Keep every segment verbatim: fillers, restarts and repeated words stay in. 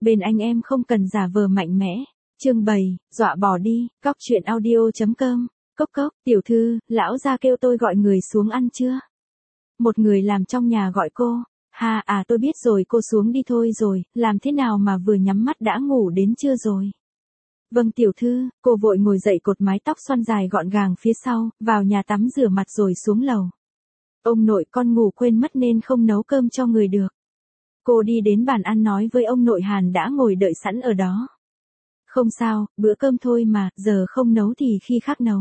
Bên anh em không cần giả vờ mạnh mẽ. Chương bảy, dọa bỏ đi, cóc truyện audio.com, cốc cốc, tiểu thư, lão gia kêu tôi gọi người xuống ăn chưa? Một người làm trong nhà gọi cô, ha à tôi biết rồi cô xuống đi thôi rồi, làm thế nào mà vừa nhắm mắt đã ngủ đến trưa rồi? Vâng tiểu thư, cô vội ngồi dậy cột mái tóc xoăn dài gọn gàng phía sau, vào nhà tắm rửa mặt rồi xuống lầu. Ông nội con ngủ quên mất nên không nấu cơm cho người được. Cô đi đến bàn ăn nói với ông nội Hàn đã ngồi đợi sẵn ở đó. Không sao, bữa cơm thôi mà, giờ không nấu thì khi khác nấu.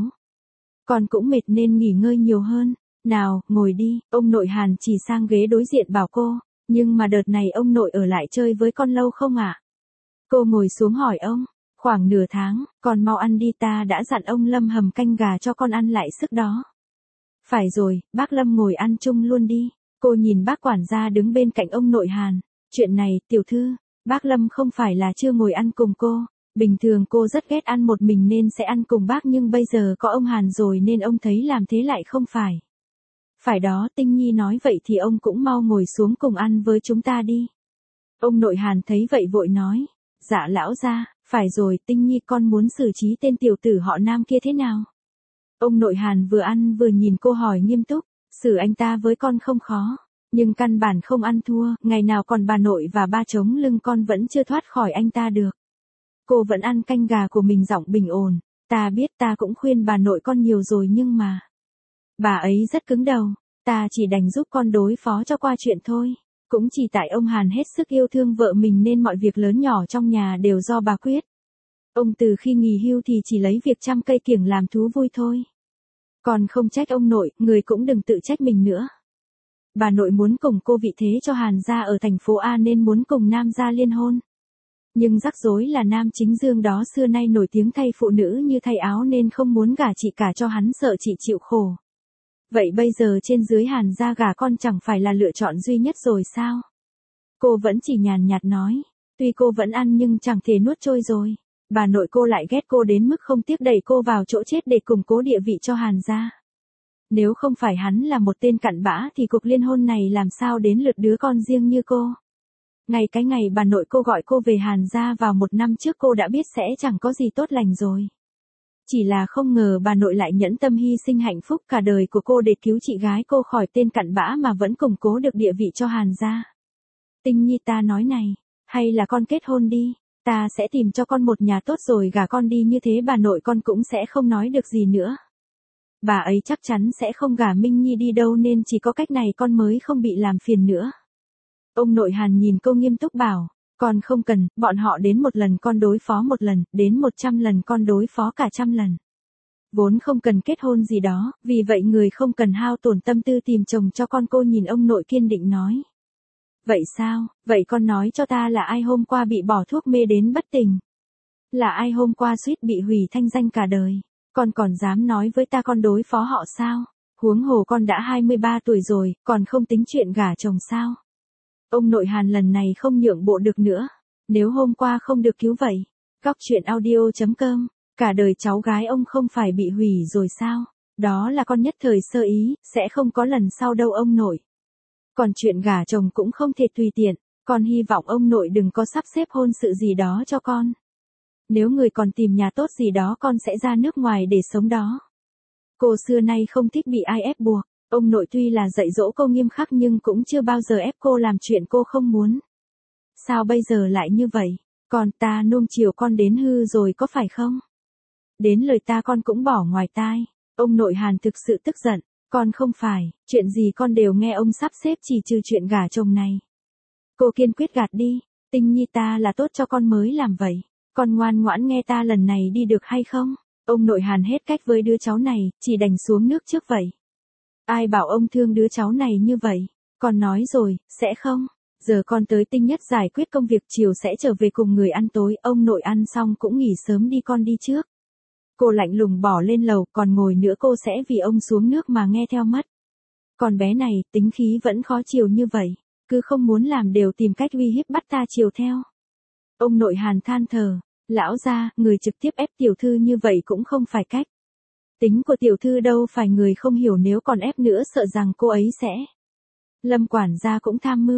Con cũng mệt nên nghỉ ngơi nhiều hơn. Nào, ngồi đi, ông nội Hàn chỉ sang ghế đối diện bảo cô, nhưng mà đợt này ông nội ở lại chơi với con lâu không ạ? À? Cô ngồi xuống hỏi ông, khoảng nửa tháng, con mau ăn đi ta đã dặn ông Lâm hầm canh gà cho con ăn lại sức đó. Phải rồi, bác Lâm ngồi ăn chung luôn đi. Cô nhìn bác quản gia đứng bên cạnh ông nội Hàn, chuyện này, tiểu thư, bác Lâm không phải là chưa ngồi ăn cùng cô. Bình thường cô rất ghét ăn một mình nên sẽ ăn cùng bác nhưng bây giờ có ông Hàn rồi nên ông thấy làm thế lại không phải. Phải đó, Tinh Nhi nói vậy thì ông cũng mau ngồi xuống cùng ăn với chúng ta đi. Ông nội Hàn thấy vậy vội nói, dạ lão gia, phải rồi Tinh Nhi con muốn xử trí tên tiểu tử họ Nam kia thế nào? Ông nội Hàn vừa ăn vừa nhìn cô hỏi nghiêm túc, xử anh ta với con không khó, nhưng căn bản không ăn thua, ngày nào còn bà nội và ba chống lưng con vẫn chưa thoát khỏi anh ta được. Cô vẫn ăn canh gà của mình giọng bình ổn, ta biết ta cũng khuyên bà nội con nhiều rồi nhưng mà... Bà ấy rất cứng đầu, ta chỉ đành giúp con đối phó cho qua chuyện thôi. Cũng chỉ tại ông Hàn hết sức yêu thương vợ mình nên mọi việc lớn nhỏ trong nhà đều do bà quyết. Ông từ khi nghỉ hưu thì chỉ lấy việc chăm cây kiểng làm thú vui thôi. Còn không trách ông nội, người cũng đừng tự trách mình nữa. Bà nội muốn cùng cô vị thế cho Hàn gia ở thành phố A nên muốn cùng Nam gia liên hôn. Nhưng rắc rối là Nam Chính Dương đó xưa nay nổi tiếng thay phụ nữ như thay áo nên không muốn gả chị cả cho hắn sợ chị chịu khổ. Vậy bây giờ trên dưới Hàn gia gả con chẳng phải là lựa chọn duy nhất rồi sao? Cô vẫn chỉ nhàn nhạt nói, tuy cô vẫn ăn nhưng chẳng thể nuốt trôi rồi. Bà nội cô lại ghét cô đến mức không tiếc đẩy cô vào chỗ chết để củng cố địa vị cho Hàn gia. Nếu không phải hắn là một tên cặn bã thì cuộc liên hôn này làm sao đến lượt đứa con riêng như cô. Ngày cái ngày bà nội cô gọi cô về Hàn gia vào một năm trước cô đã biết sẽ chẳng có gì tốt lành rồi. Chỉ là không ngờ bà nội lại nhẫn tâm hy sinh hạnh phúc cả đời của cô để cứu chị gái cô khỏi tên cặn bã mà vẫn củng cố được địa vị cho Hàn gia. Tinh Nhi ta nói này, hay là con kết hôn đi, ta sẽ tìm cho con một nhà tốt rồi gả con đi như thế bà nội con cũng sẽ không nói được gì nữa. Bà ấy chắc chắn sẽ không gả Minh Nhi đi đâu nên chỉ có cách này con mới không bị làm phiền nữa. Ông nội Hàn nhìn cô nghiêm túc bảo, con không cần, bọn họ đến một lần con đối phó một lần, đến một trăm lần con đối phó cả trăm lần. Vốn không cần kết hôn gì đó, vì vậy người không cần hao tổn tâm tư tìm chồng cho con. Cô nhìn ông nội kiên định nói. Vậy sao, vậy con nói cho ta là ai hôm qua bị bỏ thuốc mê đến bất tỉnh? Là ai hôm qua suýt bị hủy thanh danh cả đời? Con còn dám nói với ta con đối phó họ sao? Huống hồ con đã hai mươi ba tuổi rồi, còn không tính chuyện gả chồng sao? Ông nội Hàn lần này không nhượng bộ được nữa. Nếu hôm qua không được cứu vậy, cóc truyện audio.com, cả đời cháu gái ông không phải bị hủy rồi sao? Đó là con nhất thời sơ ý, sẽ không có lần sau đâu ông nội. Còn chuyện gả chồng cũng không thể tùy tiện, con hy vọng ông nội đừng có sắp xếp hôn sự gì đó cho con. Nếu người còn tìm nhà tốt gì đó con sẽ ra nước ngoài để sống đó. Cô xưa nay không thích bị ai ép buộc. Ông nội tuy là dạy dỗ cô nghiêm khắc nhưng cũng chưa bao giờ ép cô làm chuyện cô không muốn. Sao bây giờ lại như vậy? Con ta nuông chiều con đến hư rồi có phải không? Đến lời ta con cũng bỏ ngoài tai. Ông nội Hàn thực sự tức giận. Con không phải, chuyện gì con đều nghe ông sắp xếp chỉ trừ chuyện gả chồng này. Cô kiên quyết gạt đi. Tinh Nhi ta là tốt cho con mới làm vậy. Con ngoan ngoãn nghe ta lần này đi được hay không? Ông nội Hàn hết cách với đứa cháu này, chỉ đành xuống nước trước vậy. Ai bảo ông thương đứa cháu này như vậy? Con nói rồi, sẽ không. Giờ con tới Tinh Nhất giải quyết công việc chiều sẽ trở về cùng người ăn tối. Ông nội ăn xong cũng nghỉ sớm đi con đi trước. Cô lạnh lùng bỏ lên lầu, còn ngồi nữa cô sẽ vì ông xuống nước mà nghe theo mất. Còn bé này, tính khí vẫn khó chiều như vậy. Cứ không muốn làm đều tìm cách uy hiếp bắt ta chiều theo. Ông nội Hàn than thở. Lão gia, người trực tiếp ép tiểu thư như vậy cũng không phải cách. Tính của tiểu thư đâu phải người không hiểu nếu còn ép nữa sợ rằng cô ấy sẽ. Lâm quản gia cũng tham mưu.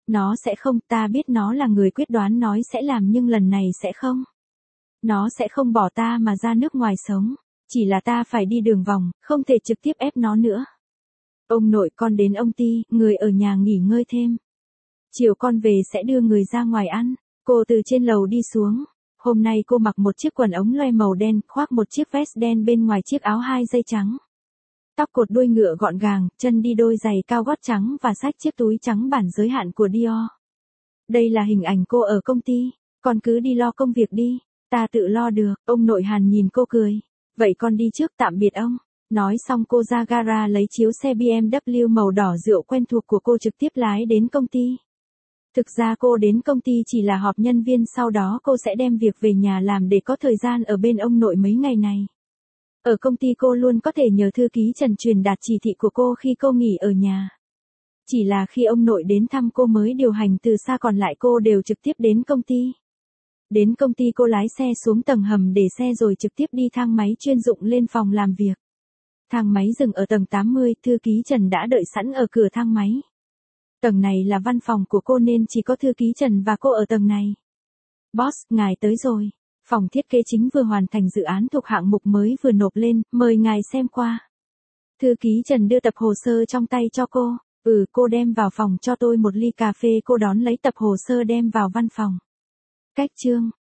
Nó sẽ không, ta biết nó là người quyết đoán nói sẽ làm nhưng lần này sẽ không. Nó sẽ không bỏ ta mà ra nước ngoài sống. Chỉ là ta phải đi đường vòng, không thể trực tiếp ép nó nữa. Ông nội con đến ông ty, người ở nhà nghỉ ngơi thêm. Chiều con về sẽ đưa người ra ngoài ăn. Cô từ trên lầu đi xuống. Hôm nay cô mặc một chiếc quần ống loe màu đen, khoác một chiếc vest đen bên ngoài chiếc áo hai dây trắng. Tóc cột đuôi ngựa gọn gàng, chân đi đôi giày cao gót trắng và xách chiếc túi trắng bản giới hạn của Dior. Đây là hình ảnh cô ở công ty. Con cứ đi lo công việc đi. Ta tự lo được. Ông nội Hàn nhìn cô cười. Vậy con đi trước, tạm biệt ông. Nói xong cô ra gara lấy chiếu xe bê em vê màu đỏ rượu quen thuộc của cô trực tiếp lái đến công ty. Thực ra cô đến công ty chỉ là họp nhân viên, sau đó cô sẽ đem việc về nhà làm để có thời gian ở bên ông nội mấy ngày này. Ở công ty cô luôn có thể nhờ thư ký Trần truyền đạt chỉ thị của cô khi cô nghỉ ở nhà. Chỉ là khi ông nội đến thăm cô mới điều hành từ xa, còn lại cô đều trực tiếp đến công ty. Đến công ty cô lái xe xuống tầng hầm để xe rồi trực tiếp đi thang máy chuyên dụng lên phòng làm việc. Thang máy dừng ở tầng tám mươi, thư ký Trần đã đợi sẵn ở cửa thang máy. Tầng này là văn phòng của cô nên chỉ có thư ký Trần và cô ở tầng này. Boss, ngài tới rồi. Phòng thiết kế chính vừa hoàn thành dự án thuộc hạng mục mới vừa nộp lên, mời ngài xem qua. Thư ký Trần đưa tập hồ sơ trong tay cho cô. Ừ, cô đem vào phòng cho tôi một ly cà phê, cô đón lấy tập hồ sơ đem vào văn phòng. Cách chương